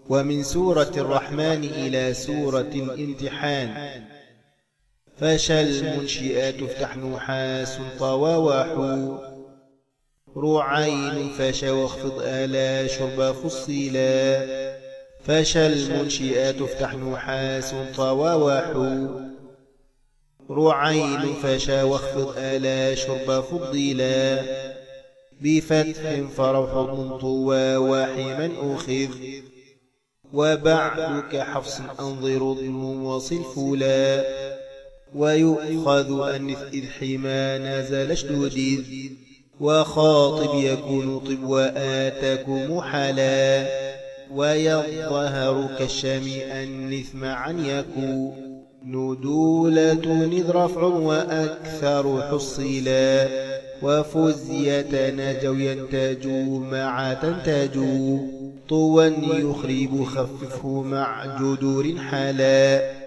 ومن سورة الرحمن إلى سورة الامتحان. فشا المنشئات افتح نحاس طوى وحو رعين فشا واخفض آلا شرب فصيلا. فشا المنشئات افتح نحاس طوى وحو رعين فشا واخفض آلا شرب فضيلا. بفتح فروح طوى واحما أخذ وبعد كحفص أنظر ضم وصل فلا. ويؤخذ أنث إذ حما نزل اشدد وخاطب يكون طب وآتكم حلا. ويظهر كالشام أنث معا يكون ندولة إذ رفع وأكثر حصلا. وفزية نجوا ينتجوا مع تنتجوا طوى يخرب خففه مع جدور حلا.